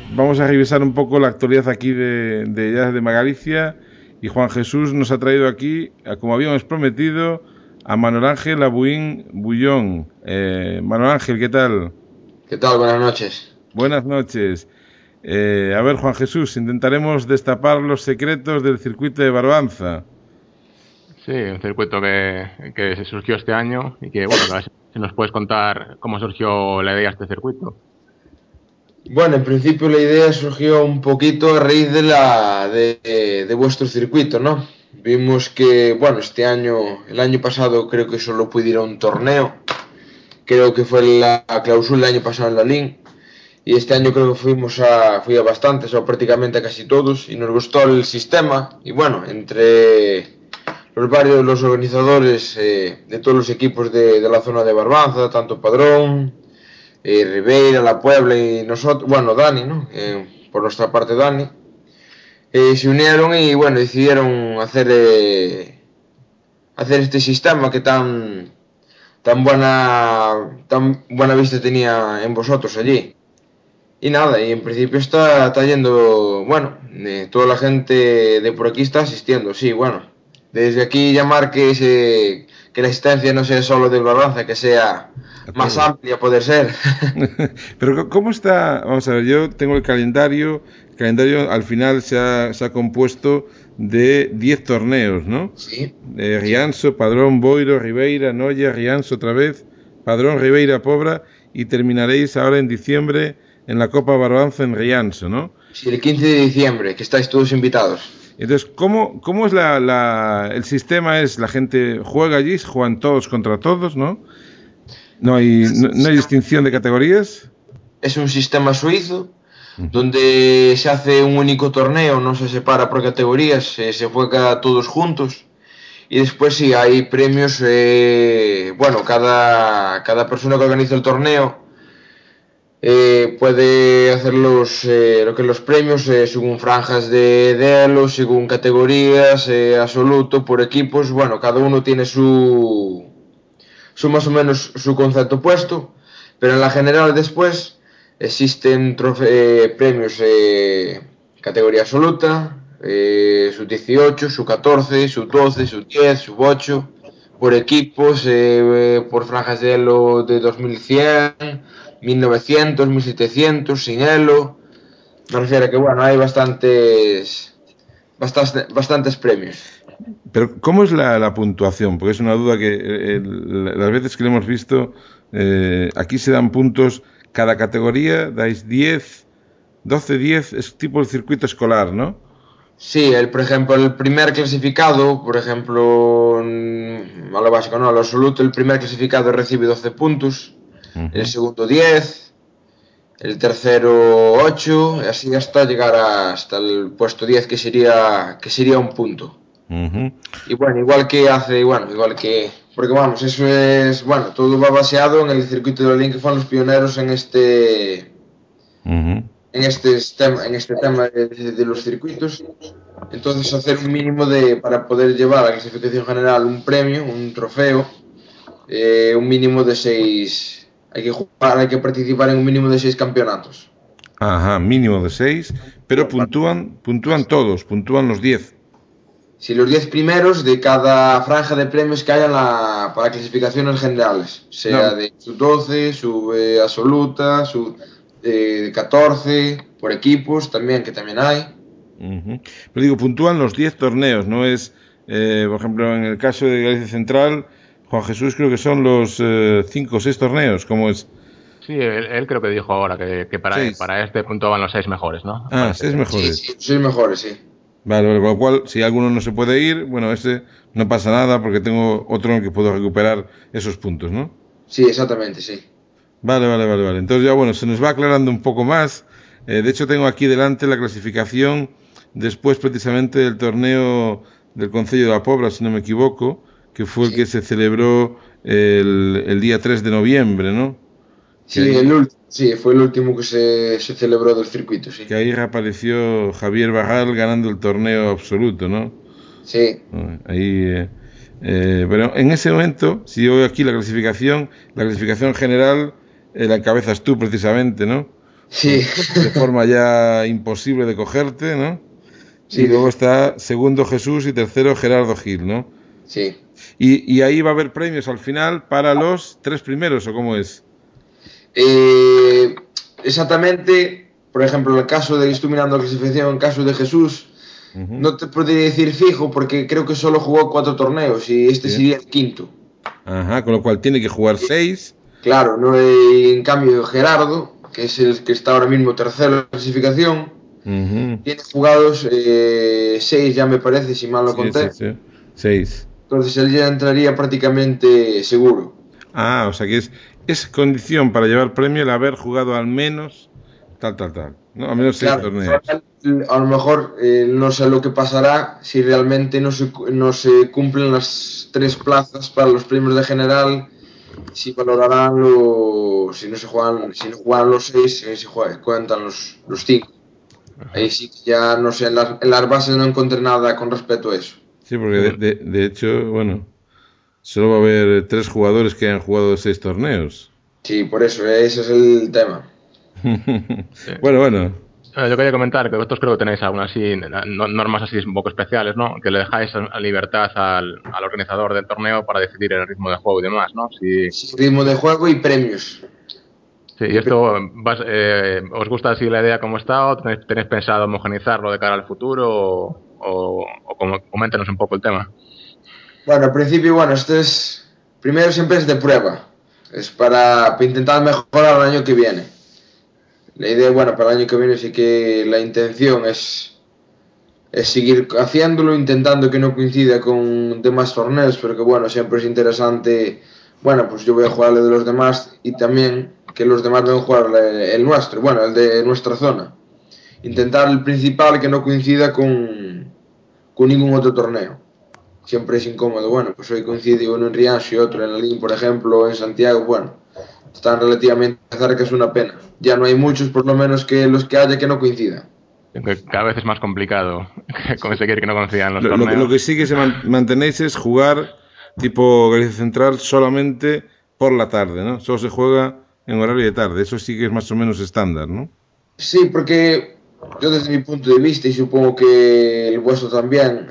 vamos a revisar un poco la actualidad aquí de Magalicia, y Juan Jesús nos ha traído aquí, como habíamos prometido, a Manuel Ángel Abuín Bullón. Manuel Ángel, ¿qué tal? ¿Qué tal? Buenas noches. Buenas noches. A ver, Juan Jesús, intentaremos destapar los secretos del circuito de Barbanza. Sí, un circuito que se surgió este año y que, bueno, a ver si nos puedes contar cómo surgió la idea de este circuito. Bueno, en principio la idea surgió un poquito a raíz de vuestro circuito, ¿no? Vimos que, bueno, el año pasado creo que solo pude ir a un torneo, creo que fue la clausura el año pasado en la LIN, y este año creo que fui a bastantes, o prácticamente a casi todos, y nos gustó el sistema, y bueno, entre los organizadores de todos los equipos de la zona de Barbanza, tanto Padrón, Ribeira, La Puebla y nosotros, bueno, Dani, ¿no? Por nuestra parte Dani, se unieron y bueno, decidieron hacer este sistema que tan buena vista tenía en vosotros allí. Y nada, y en principio está yendo, bueno, toda la gente de por aquí está asistiendo, sí, bueno. Desde aquí llamar que la asistencia no sea solo de Barbanza, que sea más amplia, poder ser. Pero ¿cómo está? Vamos a ver, yo tengo el calendario al final se ha compuesto de 10 torneos, ¿no? Sí. Rianxo, Padrón, Boiro, Ribeira, Noia, Rianxo otra vez, Padrón, Ribeira, Pobra, y terminaréis ahora en diciembre en la Copa Barbanza en Rianxo, ¿no? Sí, el 15 de diciembre, que estáis todos invitados. Entonces, ¿cómo es el sistema? Es la gente juega allí, juegan todos contra todos, ¿no? No hay distinción de categorías. Es un sistema suizo donde se hace un único torneo, no se separa por categorías, se juega todos juntos y después sí hay premios. Bueno, cada persona que organiza el torneo puede hacer los premios según franjas de elo, según categorías, absoluto, por equipos. Bueno, cada uno tiene su más o menos su concepto puesto, pero en la general después existen premios categoría absoluta, sub 18, sub 14, sub 12, sub 10, sub 8, por equipos, por franjas de elo de 2100, 1900, 1700, sin elo. Me refiero a que bueno, hay bastantes premios. Pero ¿cómo es la puntuación? Porque es una duda que las veces que lo hemos visto, aquí se dan puntos, cada categoría dais 10, 12, 10, es tipo el circuito escolar, ¿no? Sí, por ejemplo, el primer clasificado, por ejemplo, a lo básico, no, a lo absoluto, el primer clasificado recibe 12 puntos, el segundo 10, el tercero 8, y así hasta llegar hasta el puesto 10, que sería un punto. Y bueno, porque vamos, eso es, bueno, todo va baseado en el circuito de la LIN, que fueron los pioneros en este tema de los circuitos. Entonces hacer un mínimo para poder llevar a la clasificación general un premio, un trofeo, un mínimo de 6, hay que participar en un mínimo de 6 campeonatos. Ajá, mínimo de 6, pero puntúan todos, puntúan los 10. Si los 10 primeros de cada franja de premios que haya para clasificaciones generales, sea de sub 12, sub absoluta, sub 14, por equipos también, que también hay. Pero digo, puntúan los 10 torneos, no es, por ejemplo, en el caso de Galicia Central, Juan Jesús, creo que son los 5 o 6 torneos, ¿cómo es? Sí, él creo que dijo ahora que para este puntuaban los 6 mejores, ¿no? Ah, 6 mejores. Sí, 6 mejores, sí. Vale, con lo cual, si alguno no se puede ir, bueno, ese no pasa nada porque tengo otro en el que puedo recuperar esos puntos, ¿no? Sí, exactamente, sí. Vale. Entonces ya, bueno, se nos va aclarando un poco más. De hecho, tengo aquí delante la clasificación después precisamente del torneo del Concello de la Pobra, si no me equivoco, que fue el que se celebró el día 3 de noviembre, ¿no? Sí, fue el último que se celebró del circuito, sí. Que ahí reapareció Javier Barral ganando el torneo absoluto, ¿no? Sí. Ahí, pero en ese momento, si yo veo aquí la clasificación general la encabezas tú precisamente, ¿no? Sí. De forma ya imposible de cogerte, ¿no? Sí, Y luego está segundo Jesús y tercero Gerardo Gil, ¿no? sí. Y ahí va a haber premios al final para los 3 primeros, ¿o cómo es? Eh, Exactamente, por ejemplo, en el caso de, estoy mirando la clasificación, en el caso de Jesús, Uh-huh. no te podría decir fijo porque creo que solo jugó 4 torneos y este Sí. sería el quinto. Ajá, con lo cual tiene que jugar 6. Claro, no hay, en cambio Gerardo, que es el que está ahora mismo tercero en la clasificación, Uh-huh. tiene jugados 6 ya me parece, si mal no Sí, sí, conté. sí. 6. Entonces él ya entraría prácticamente seguro. Ah, o sea que es condición para llevar premio el haber jugado al menos tal, ¿no? Al menos 6 Claro, torneos. a lo mejor no sé lo que pasará si realmente no se cumplen las 3 plazas para los premios de general, si valorarán si no juegan los 6, cuentan los 5. Ahí sí que ya no sé, en las bases no encontré nada con respecto a eso. Sí, porque de hecho, bueno, solo va a haber 3 jugadores que hayan jugado 6 torneos. Sí, por eso, ese es el tema. Sí. Bueno. Yo quería comentar que vosotros creo que tenéis algunas así, normas así un poco especiales, ¿no? Que le dejáis a libertad al organizador del torneo para decidir el ritmo de juego y demás, ¿no? Sí, ritmo de juego y premios. Sí, y esto, ¿os gusta así la idea como está o tenéis pensado homogeneizarlo de cara al futuro coméntenos un poco el tema? Bueno, al principio, bueno, primero siempre es de prueba. Es para intentar mejorar el año que viene. La idea, bueno, para el año que viene sí que la intención es seguir haciéndolo, intentando que no coincida con demás torneos, pero que bueno, siempre es interesante, bueno, pues yo voy a jugar el de los demás y también que los demás deben jugar el nuestro, bueno, el de nuestra zona. Intentar el principal que no coincida con ningún otro torneo. Siempre es incómodo, bueno, pues hoy coincide uno en Rianxo y otro en Lalín, por ejemplo, o en Santiago, bueno, están relativamente cerca, es una pena. Ya no hay muchos, por lo menos, que los que haya que no coincidan. Que cada vez es más complicado conseguir que no coincidan los Lo torneos. que sí que mantenéis es jugar tipo Galicia Central solamente por la tarde, ¿no? Solo se juega en horario de tarde. Eso sí que es más o menos estándar, ¿no? Sí, porque yo desde mi punto de vista, y supongo que el vuestro también,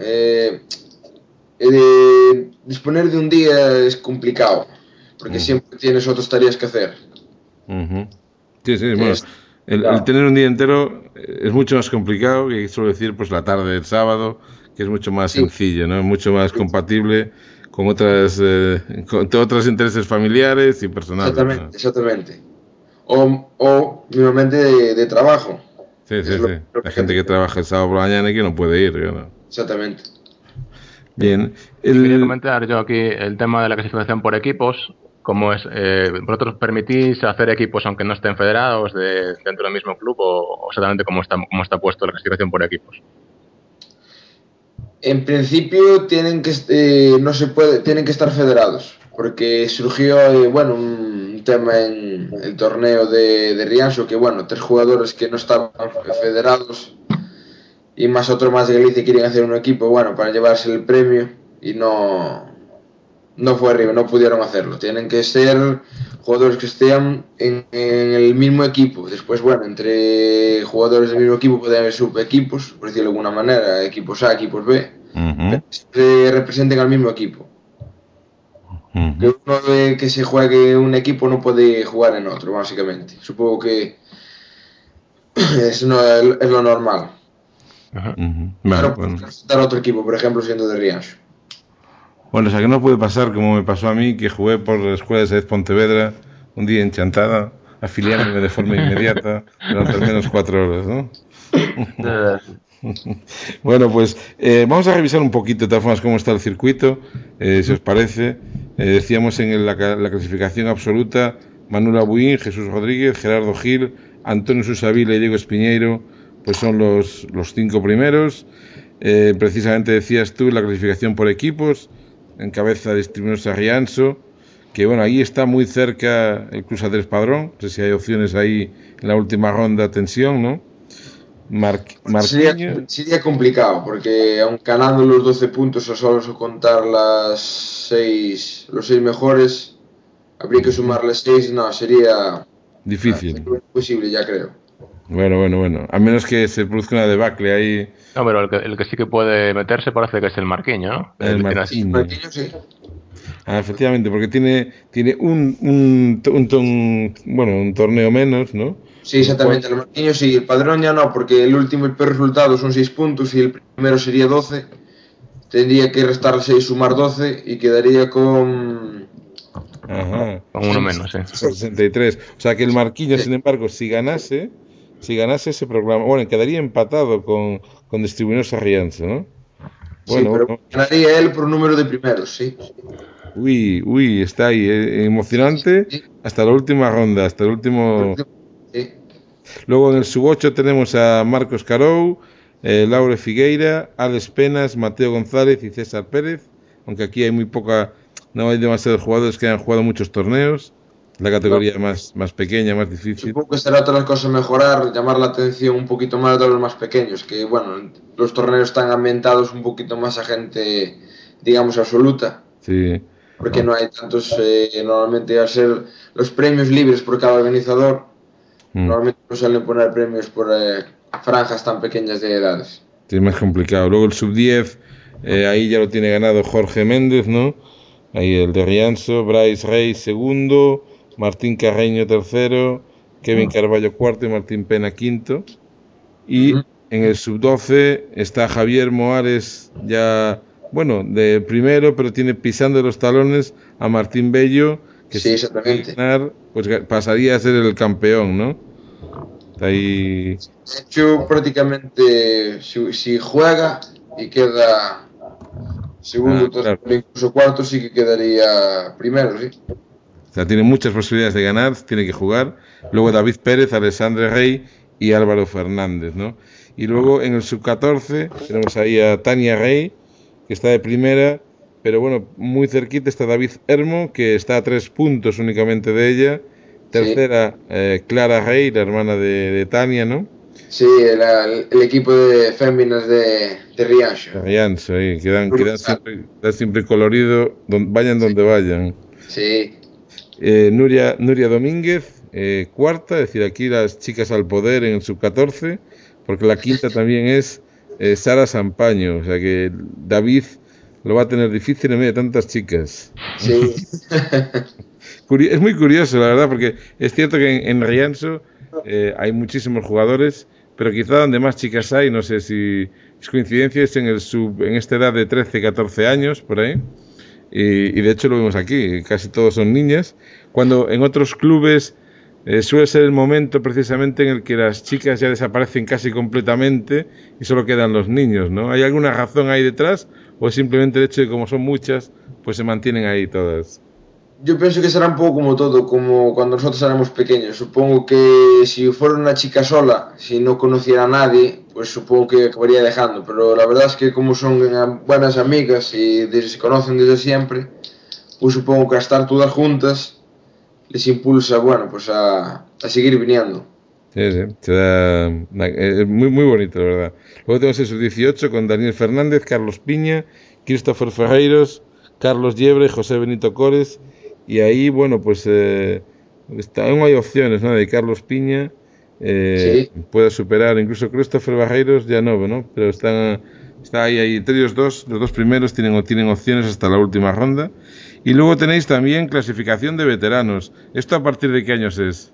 disponer de un día es complicado, porque siempre tienes otras tareas que hacer. Uh-huh. Sí, bueno, Es, el claro, tener un día entero es mucho más complicado que suelo decir pues la tarde del sábado, que es mucho más sí, sencillo, ¿no? Mucho más compatible con con otros intereses familiares y personales, ¿no? exactamente. O mínimamente de trabajo, Sí, que es sí, lo, sí. lo La que gente que trabaja el sábado por la mañana y que no puede ir, ¿no? exactamente. Bien. Y quería comentar yo aquí el tema de la clasificación por equipos. Como es, ¿vosotros permitís hacer equipos aunque no estén federados dentro del mismo club o exactamente cómo está puesto la clasificación por equipos? En principio no se puede, tienen que estar federados, porque surgió, bueno, un tema en el torneo de Rianxo, que bueno, 3 jugadores que no estaban federados y más otro más de Galicia querían hacer un equipo, bueno, para llevarse el premio y no fue arriba, no pudieron hacerlo. Tienen que ser jugadores que estén en el mismo equipo. Después, bueno, entre jugadores del mismo equipo pueden haber subequipos, por decirlo de alguna manera, equipos A, equipos B, Uh-huh. pero siempre representen al mismo equipo. Que Uh-huh. uno de que se juegue un equipo no puede jugar en otro, básicamente. Supongo que es lo normal. Ajá. Uh-huh. Pero puede Bueno. representar a otro equipo, por ejemplo, siendo de Rianxo. Bueno, o sea que no puede pasar como me pasó a mí, que jugué por la Escuela de Sáenz Pontevedra un día en Chantada, afiliándome de forma inmediata durante al menos 4 horas, ¿no? Bueno, pues vamos a revisar un poquito de todas formas cómo está el circuito, si os parece. Decíamos en la clasificación absoluta, Manuel Abuín, Jesús Rodríguez, Gerardo Gil, Antonio Susavila y Diego Espiñeiro, pues son los 5 primeros. Precisamente decías tú la clasificación por equipos, en cabeza de Espinosa Rianxo, que bueno, ahí está muy cerca el Cruz Andrés Padrón, no sé si hay opciones ahí en la última ronda, tensión, ¿no? Marquinhos. Sería complicado, porque aun ganando los 12 puntos a solo contar los 6 mejores, habría que sumarles 6, no, sería Difícil. imposible, ya creo. Bueno. A menos que se produzca una debacle ahí. No, pero el que sí que puede meterse parece que es el Marquinhos, ¿no? El Marquinhos. Marquinhos, sí. Efectivamente, porque tiene un torneo menos, ¿no? Sí, exactamente, el Marquinhos sí, el Padrón ya no, porque el peor resultado son 6 puntos y el primero sería 12. Tendría que restar 6, sumar 12 y quedaría con... Ajá. Con uno menos, sí. 63. O sea que el Marquinhos, sin embargo, si ganase se proclama, bueno, quedaría empatado con Distribuidores Rianza, ¿no? Bueno, sí, pero ganaría él por número de primeros, sí. Uy, está ahí, emocionante, sí. Hasta la última ronda, hasta el último... Sí. Luego en el sub-8 tenemos a Marcos Carou, Laure Figueira, Alex Penas, Mateo González y César Pérez, aunque aquí hay no hay demasiados jugadores que hayan jugado muchos torneos, la categoría más pequeña, más difícil. Supongo que será todas las cosas mejorar, llamar la atención un poquito más de los más pequeños, que bueno, los torneos están ambientados un poquito más a gente, digamos, absoluta. Sí. Porque no hay tantos, normalmente al ser los premios libres por cada organizador, normalmente no suelen poner premios por franjas tan pequeñas de edades. Sí, es más complicado. Luego el sub-10, ahí ya lo tiene ganado Jorge Méndez, ¿no? Ahí el de Rianzo, Bryce Rey segundo, Martín Carreño tercero, Kevin Carballo cuarto y Martín Pena quinto. Y en el sub-12 está Javier Moares ya, bueno, de primero, pero tiene pisando los talones a Martín Bello, que sí, exactamente. Ganar, pues pasaría a ser el campeón, ¿no? Está ahí... De hecho, prácticamente, si juega y queda segundo, tercero, claro. Incluso cuarto, sí que quedaría primero, sí. O sea, tiene muchas posibilidades de ganar, tiene que jugar. Luego David Pérez, Alexandre Rey y Álvaro Fernández, ¿no? Y luego en el sub-14 tenemos ahí a Tania Rey, que está de primera, pero bueno, muy cerquita está David Hermo, que está a 3 puntos únicamente de ella. Tercera, sí. Clara Rey, la hermana de Tania, ¿no? Sí, el equipo de féminas de Riancho. De Riancho, ahí, quedan siempre colorido, vayan donde vayan. Sí. Nuria Domínguez, cuarta, es decir, aquí las chicas al poder en el sub-14, porque la quinta también es Sara Sampaño, o sea que David lo va a tener difícil en medio de tantas chicas. Sí. Es muy curioso, la verdad, porque es cierto que en Riancho hay muchísimos jugadores, pero quizá donde más chicas hay, no sé si es coincidencia, es en esta edad de 13, 14 años, por ahí. Y de hecho lo vemos aquí, casi todos son niñas, cuando en otros clubes suele ser el momento precisamente en el que las chicas ya desaparecen casi completamente y solo quedan los niños, ¿no? ¿Hay alguna razón ahí detrás o es simplemente el hecho de que como son muchas, pues se mantienen ahí todas? Yo pienso que será un poco como todo, como cuando nosotros éramos pequeños. Supongo que si fuera una chica sola, si no conociera a nadie, pues supongo que acabaría dejando. Pero la verdad es que como son buenas amigas y se conocen desde siempre, pues supongo que a estar todas juntas les impulsa, bueno, pues a seguir viniendo. Sí, es muy bonito, la verdad. Luego tenemos el sub-18 con Daniel Fernández, Carlos Piña, Christopher Ferreiros, Carlos Yebre, José Benito Cores. Y ahí, bueno, pues aún hay opciones, ¿no? De Carlos Piña sí. Puede superar, incluso Christopher Barreiros ya no, pero está ahí entre ellos dos, los dos primeros tienen opciones hasta la última ronda. Y luego tenéis también clasificación de veteranos. ¿Esto a partir de qué años es?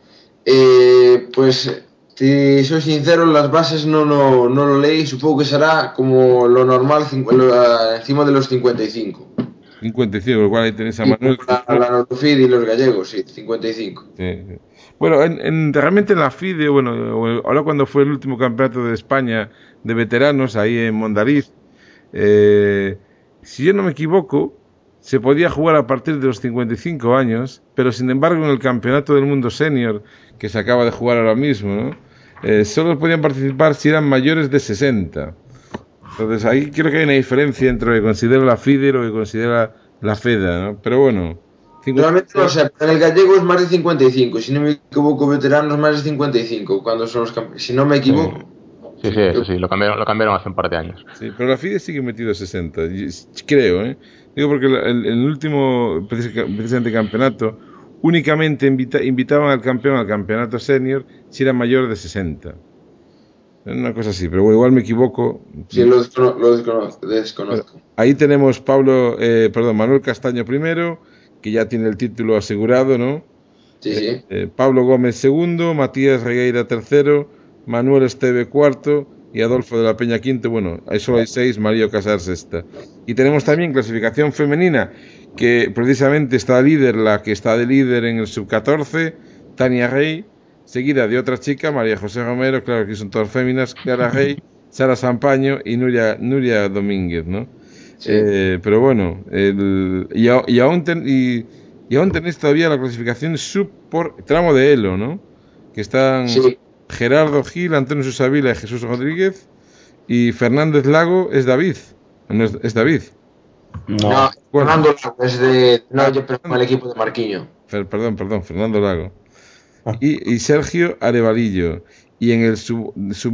Pues, si soy sincero, las bases no lo leí, supongo que será como lo normal, encima de los 55. 55, lo cual ahí tenéis a Manuel. La Norofid y los gallegos, sí, 55. Sí. Bueno, realmente en la FIDE, bueno, ahora cuando fue el último campeonato de España de veteranos, ahí en Mondariz, si yo no me equivoco, se podía jugar a partir de los 55 años, pero sin embargo en el campeonato del mundo senior, que se acaba de jugar ahora mismo, ¿no? Solo podían participar si eran mayores de 60. Entonces ahí creo que hay una diferencia entre lo que considera la FIDE y lo que considera la FEDA, ¿no? Pero bueno. Realmente no sé, en el gallego es más de 55, si no me equivoco, veteranos más de 55, cuando son los campeones, si no me equivoco. Sí, eso sí, lo cambiaron hace un par de años. Sí, pero la FIDE sigue metido a 60, creo, ¿eh? Digo porque el último precisamente campeonato únicamente invitaban al campeón al campeonato senior si era mayor de 60. Una cosa así, pero igual me equivoco. Sí, lo desconozco. Ahí tenemos Manuel Castaño primero, que ya tiene el título asegurado, ¿no? Sí. Pablo Gómez segundo, Matías Regueira tercero, Manuel Esteve cuarto y Adolfo de la Peña quinto. Bueno, ahí solo hay 6, Mario Casar sexta. Y tenemos también clasificación femenina, que precisamente está la que está de líder en el sub-14, Tania Rey, seguida de otra chica, María José Romero, claro que son todas féminas, Clara Rey, Sara Sampaño y Nuria Domínguez, ¿no? Sí. Pero bueno, y aún tenéis todavía la clasificación sub por tramo de Elo, ¿no? Que están Gerardo Gil, Antonio Susavila y Jesús Rodríguez, y Fernández Lago es David. ¿No es David? No, Fernando Lago es de... No, yo pertenezco al equipo de Marquiño. Perdón, Fernando Lago. Y Sergio Arevalillo. Y en el sub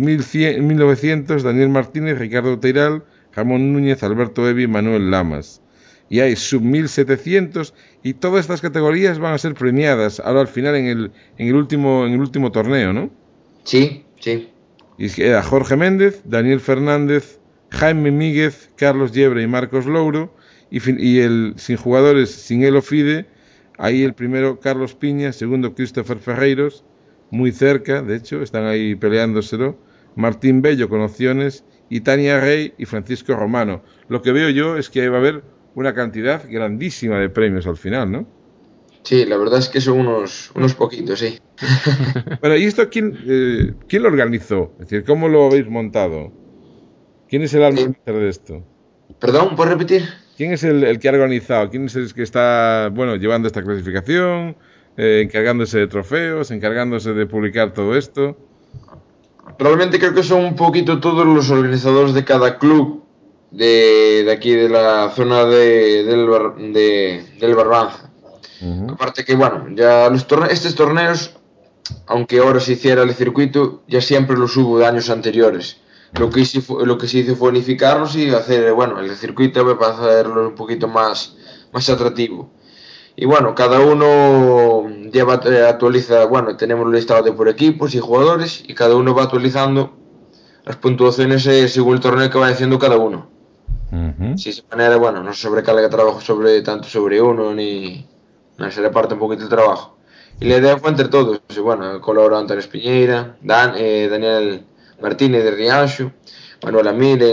1900, Daniel Martínez, Ricardo Teiral, Ramón Núñez, Alberto Evi y Manuel Lamas. Y hay sub 1700 y todas estas categorías van a ser premiadas ahora al final en el último torneo, ¿no? Sí. Y queda Jorge Méndez, Daniel Fernández, Jaime Míguez, Carlos Yebre y Marcos Louro, y el sin jugadores, sin Elo Fide, ahí el primero Carlos Piña, segundo Christopher Ferreiros, muy cerca, de hecho, están ahí peleándoselo, Martín Bello con opciones, y Tania Rey y Francisco Romano. Lo que veo yo es que va a haber una cantidad grandísima de premios al final, ¿no? Sí, la verdad es que son unos poquitos, sí. Bueno, ¿y esto quién lo organizó? Es decir, ¿cómo lo habéis montado? ¿Quién es el almacén de esto? Perdón, ¿puedes repetir? ¿Quién es el que ha organizado? ¿Quién es el que está, llevando esta clasificación? Encargándose de trofeos, encargándose de publicar todo esto. Realmente creo que son un poquito todos los organizadores de cada club de aquí de la zona del Barbanza. Aparte que ya estos torneos, aunque ahora se hiciera el circuito, ya siempre los hubo de años anteriores. Lo que se hizo fue unificarlos y hacer el circuito para hacerlo un poquito más atractivo. Y cada uno actualiza, tenemos el listado de por equipos y jugadores, y cada uno va actualizando las puntuaciones según el torneo que va haciendo cada uno. Si de esa manera, no se sobrecarga trabajo tanto sobre uno, ni se reparte un poquito el trabajo. Y la idea fue entre todos, colaboró Antonio Espiñeira, Daniel Martínez de Rianxo, Manuel Amir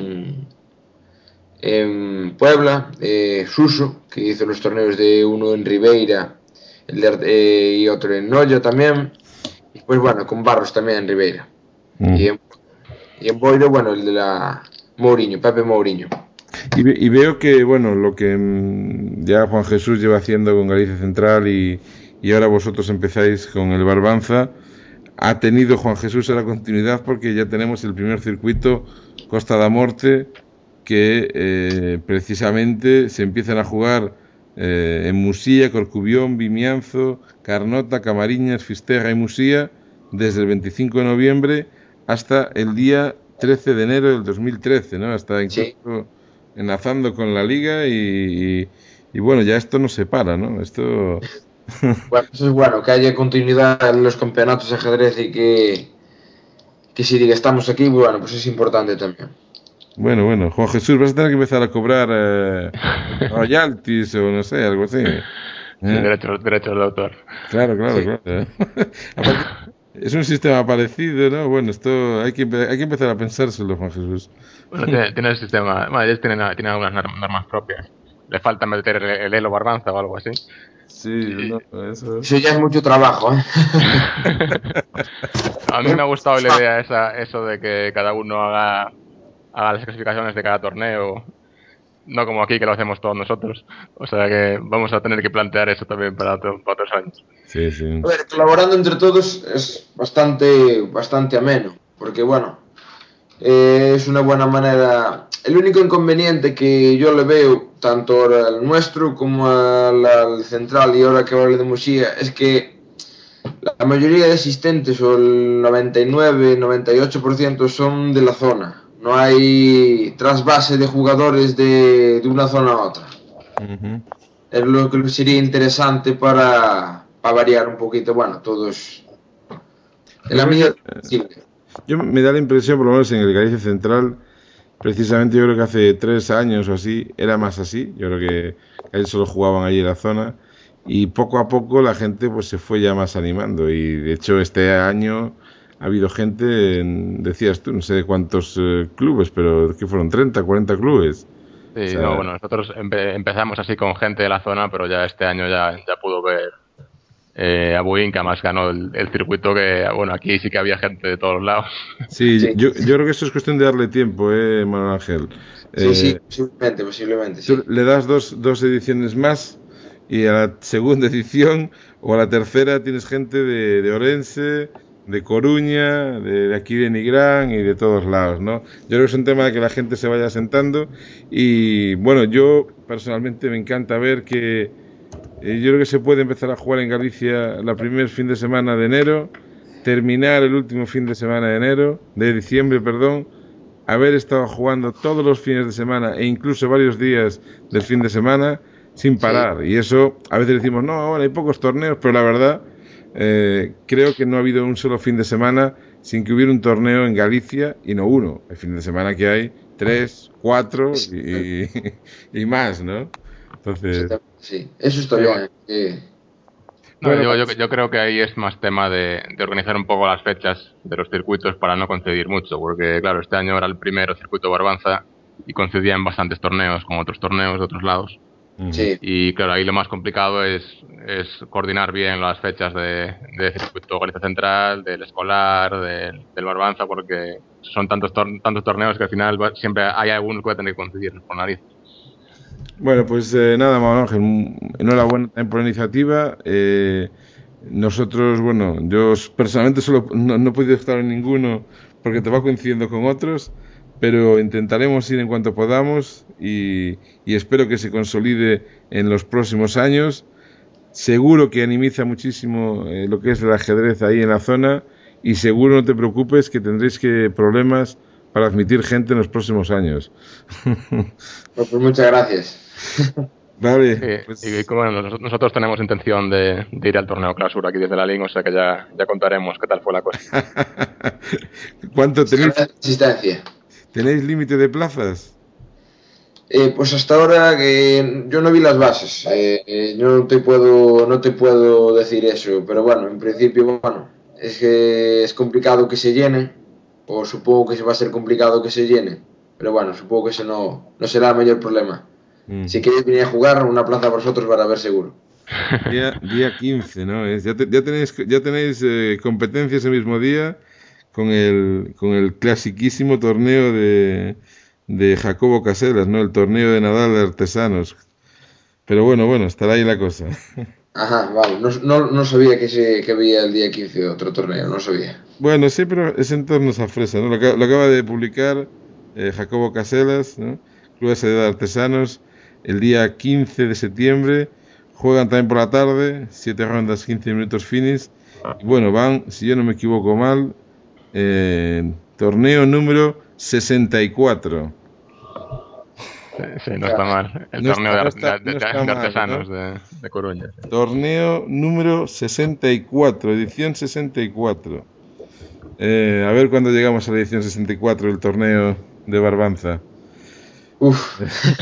en Puebla, Suso, que hizo los torneos de uno en Ribeira y otro en Noya también, y pues con Barros también en Ribeira, y en Boiro, el de la Mourinho, Pepe Mourinho. Y veo que, lo que ya Juan Jesús lleva haciendo con Galicia Central y ahora vosotros empezáis con el Barbanza, ha tenido Juan Jesús a la continuidad, porque ya tenemos el primer circuito Costa da Morte, que precisamente se empiezan a jugar en Musía, Corcubión, Vimianzo, Carnota, Camariñas, Fisterra y Musía desde el 25 de noviembre hasta el día 13 de enero del 2013, ¿no? Hasta incluso enlazando con la liga y ya esto no se para, ¿no? Esto... Eso es bueno, que haya continuidad en los campeonatos de ajedrez y que si diga estamos aquí, pues es importante también. Bueno, Juan Jesús, vas a tener que empezar a cobrar royalties o no sé, algo así. Sí, derechos de autor. Claro. Aparte, es un sistema parecido, ¿no? Esto hay que empezar a pensárselo, Juan Jesús. Tiene el sistema, ellos tienen algunas normas propias. Le falta meter el Elo Barbanza o algo así. Sí, eso ya es mucho trabajo, ¿eh? A mí me ha gustado la idea eso de que cada uno haga las clasificaciones de cada torneo, no como aquí que lo hacemos todos nosotros. O sea que vamos a tener que plantear eso también para otros años. Sí. A ver, colaborando entre todos es bastante ameno, porque es una buena manera. El único inconveniente que yo le veo tanto al nuestro como al central y ahora que hablo de Musía es que la mayoría de asistentes, o el 99-98%, son de la zona. No hay trasvase de jugadores de una zona a otra. es lo que sería interesante para variar un poquito, bueno, todos en la medida posible. Yo me da la impresión, por lo menos en el Galicia Central, precisamente yo creo que hace 3 años o así, era más así, yo creo que ellos solo jugaban allí en la zona, y poco a poco la gente pues se fue ya más animando, y de hecho este año ha habido gente, decías tú, no sé de cuántos clubes, pero que fueron 30, 40 clubes. Sí, o sea, no, bueno, nosotros empezamos así con gente de la zona, pero ya este año ya pudo ver a Buin, que además ganó el circuito, que bueno, aquí sí que había gente de todos lados. Sí, sí. Yo creo que eso es cuestión de darle tiempo, Manuel Ángel. Sí, posiblemente, sí. Tú le das dos ediciones más y a la segunda edición o a la tercera tienes gente de Orense, de Coruña, de aquí de Nigrán y de todos lados, ¿no? Yo creo que es un tema de que la gente se vaya sentando y bueno, yo personalmente me encanta ver que yo creo que se puede empezar a jugar en Galicia el primer fin de semana de enero, terminar el último fin de semana de diciembre, haber estado jugando todos los fines de semana e incluso varios días del fin de semana sin parar. Sí. Y eso, a veces decimos, no, ahora hay pocos torneos, pero la verdad, creo que no ha habido un solo fin de semana sin que hubiera un torneo en Galicia, y no uno. El fin de semana que hay 3, 4 y más, ¿no? Entonces... Sí, eso está bien. No, bueno, yo creo que ahí es más tema de organizar un poco las fechas de los circuitos para no coincidir mucho, porque claro, este año era el primero circuito Barbanza y coincidían bastantes torneos con otros torneos de otros lados. Sí. Y claro, ahí lo más complicado es coordinar bien las fechas de circuito Galicia Central, del escolar, del Barbanza, porque son tantos torneos que al final siempre hay algunos que va a tener que coincidir por narices. Bueno, pues nada, Manuel Ángel, enhorabuena por la iniciativa. Nosotros, bueno, yo personalmente solo no he podido estar en ninguno porque te va coincidiendo con otros, pero intentaremos ir en cuanto podamos y espero que se consolide en los próximos años. Seguro que animiza muchísimo lo que es el ajedrez ahí en la zona y seguro, no te preocupes, que tendréis problemas para admitir gente en los próximos años. Pues muchas gracias. Vale. Sí, pues... Y como nosotros tenemos intención de ir al torneo clausura aquí desde la LIN, o sea que ya contaremos qué tal fue la cosa. ¿Cuánto tenéis? Asistencia. ¿Tenéis límite de plazas? Pues hasta ahora que yo no vi las bases. Yo no te puedo decir eso, pero bueno, en principio, bueno, es que es complicado que se llenen, o supongo que va a ser complicado que se llenen, pero bueno, supongo que ese no será el mayor problema. Si queréis venir a jugar, una plaza para vosotros para ver seguro. Día 15, ¿no? Ya tenéis competencia ese mismo día con el clasiquísimo torneo de Jacobo Caselas, ¿no? El torneo de Nadal de artesanos. Pero bueno, estará ahí la cosa. Ajá, vale. No sabía que había el día 15 otro torneo, no sabía. Bueno, sí, pero es en torno a fresa, ¿no? Lo acaba de publicar Jacobo Caselas, ¿no? Club de Artesanos, el día 15 de septiembre. Juegan también por la tarde, 7 rondas, 15 minutos finish. Y bueno, van, si yo no me equivoco mal, torneo número 64. Sí, no está mal. El torneo de artesanos, ¿no? de Coruña. Sí. Torneo número 64, edición 64. A ver cuándo llegamos a la edición 64 del torneo de Barbanza. Uf.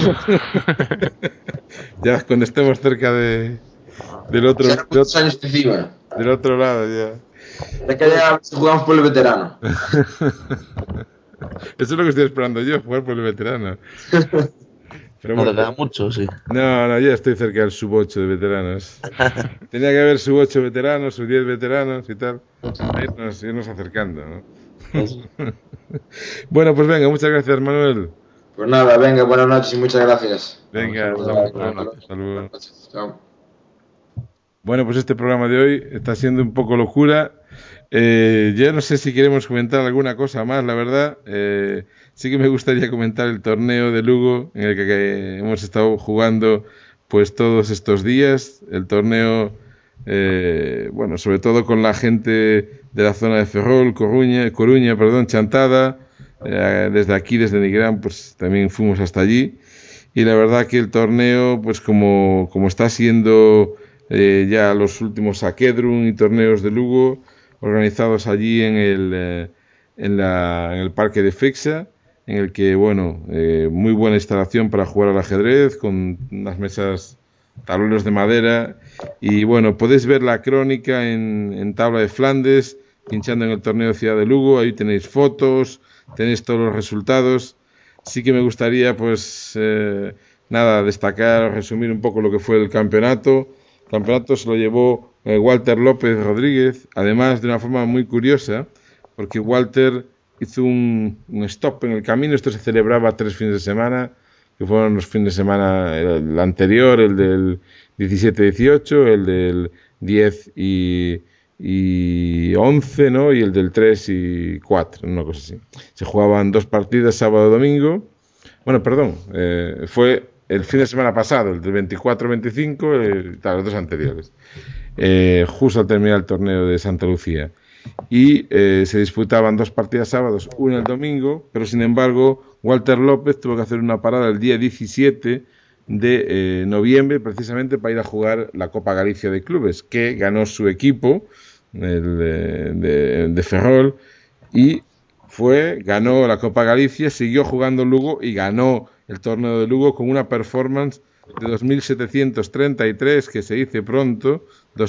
Ya cuando estemos cerca del otro años encima. Del otro lado ya. De que ya jugamos por el veterano. Eso es lo que estoy esperando yo, jugar por el veterano. Pero bueno, no te da mucho, sí. No, ya estoy cerca del sub 8 de veteranos. Tenía que haber sub 8 veteranos, sub 10 veteranos y tal. Irnos acercando, ¿no? Bueno, pues venga, muchas gracias, Manuel. Pues nada, venga, buenas noches y muchas gracias. Venga, saludos. Chao. Bueno, pues este programa de hoy está siendo un poco locura. Ya no sé si queremos comentar alguna cosa más, la verdad. Sí que me gustaría comentar el torneo de Lugo en el que hemos estado jugando pues todos estos días. El torneo, bueno, sobre todo con la gente de la zona de Ferrol, Coruña, Chantada. Desde aquí, desde Nigrán, pues también fuimos hasta allí. y la verdad que el torneo, pues como está siendo ya los últimos Sakedrun y torneos de Lugo, organizados allí en el parque de Frixa, en el que, bueno, muy buena instalación para jugar al ajedrez, con unas mesas, tableros de madera, y bueno, podéis ver la crónica en Tabla de Flandes, pinchando en el torneo de Ciudad de Lugo, ahí tenéis fotos, tenéis todos los resultados. Sí que me gustaría, pues, destacar, resumir un poco lo que fue el campeonato. El campeonato se lo llevó Walter López Rodríguez, además de una forma muy curiosa, porque Walter hizo un stop en el camino. Esto se celebraba 3 fines de semana, que fueron los fines de semana, el anterior, el del 17-18, el del 10 y 11, ¿no? Y el del 3 y 4, una cosa así. Se jugaban 2 partidas sábado y domingo. Bueno, perdón, fue el fin de semana pasado, el del 24-25, los 2 anteriores, justo al terminar el torneo de Santa Lucía. Y se disputaban 2 partidas sábados, una el domingo, pero sin embargo Walter López tuvo que hacer una parada el día 17 de noviembre, precisamente para ir a jugar la Copa Galicia de Clubes, que ganó su equipo, el de Ferrol, y ganó la Copa Galicia, siguió jugando en Lugo y ganó el torneo de Lugo con una performance de 2.733, que se dice pronto,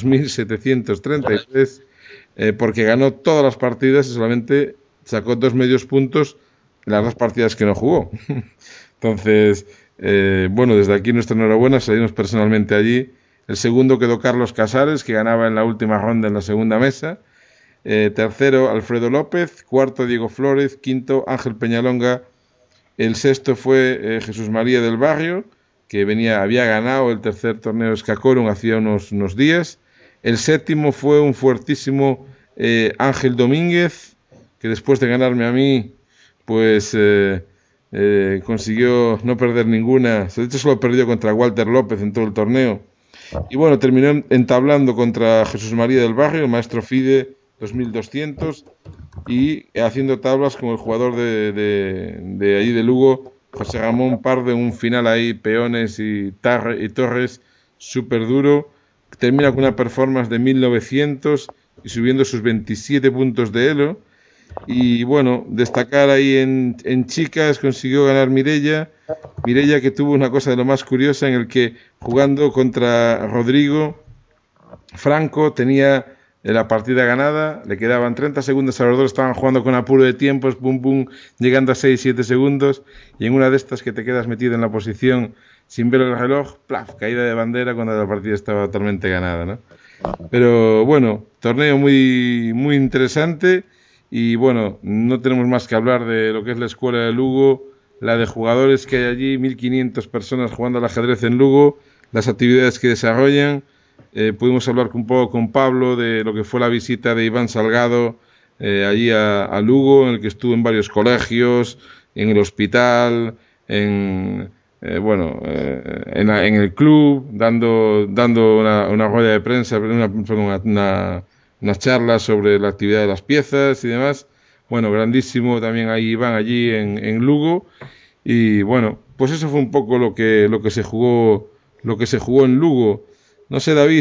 2.733, porque ganó todas las partidas y solamente sacó 2 medios puntos en las 2 partidas que no jugó. Entonces, bueno, desde aquí nuestra enhorabuena, salimos personalmente allí. El segundo quedó Carlos Casares, que ganaba en la última ronda en la segunda mesa. Tercero, Alfredo López. Cuarto, Diego Flores. Quinto, Ángel Peñalonga. El sexto fue Jesús María del Barrio, que había ganado el tercer torneo Escacorum hacía unos días. El séptimo fue un fuertísimo Ángel Domínguez, que después de ganarme a mí, pues consiguió no perder ninguna. De hecho, solo perdió contra Walter López en todo el torneo. Y bueno, terminó entablando contra Jesús María del Barrio, el maestro FIDE 2200, y haciendo tablas con el jugador de allí de Lugo, José Ramón Pardo, en un final ahí, peones y torres, súper duro. Termina con una performance de 1900 y subiendo sus 27 puntos de elo. Y bueno, destacar ahí en chicas, consiguió ganar Mireia, que tuvo una cosa de lo más curiosa, en el que jugando contra Rodrigo Franco tenía la partida ganada, le quedaban 30 segundos a los dos, estaban jugando con apuro de tiempos, pum pum, llegando a 6-7 segundos, y en una de estas que te quedas metido en la posición sin ver el reloj, plaf, caída de bandera cuando la partida estaba totalmente ganada, ¿no? Pero bueno, torneo muy, muy interesante. Y bueno, no tenemos más que hablar de lo que es la escuela de Lugo, la de jugadores que hay allí, 1.500 personas jugando al ajedrez en Lugo, las actividades que desarrollan. Pudimos hablar un poco con Pablo de lo que fue la visita de Iván Salgado allí a Lugo, en el que estuvo en varios colegios, en el hospital, en el club, dando una rueda de prensa, unas charlas sobre la actividad de las piezas y demás. Bueno, grandísimo también ahí Iván allí en Lugo. Y bueno, pues eso fue un poco lo que se jugó en Lugo. No sé, David,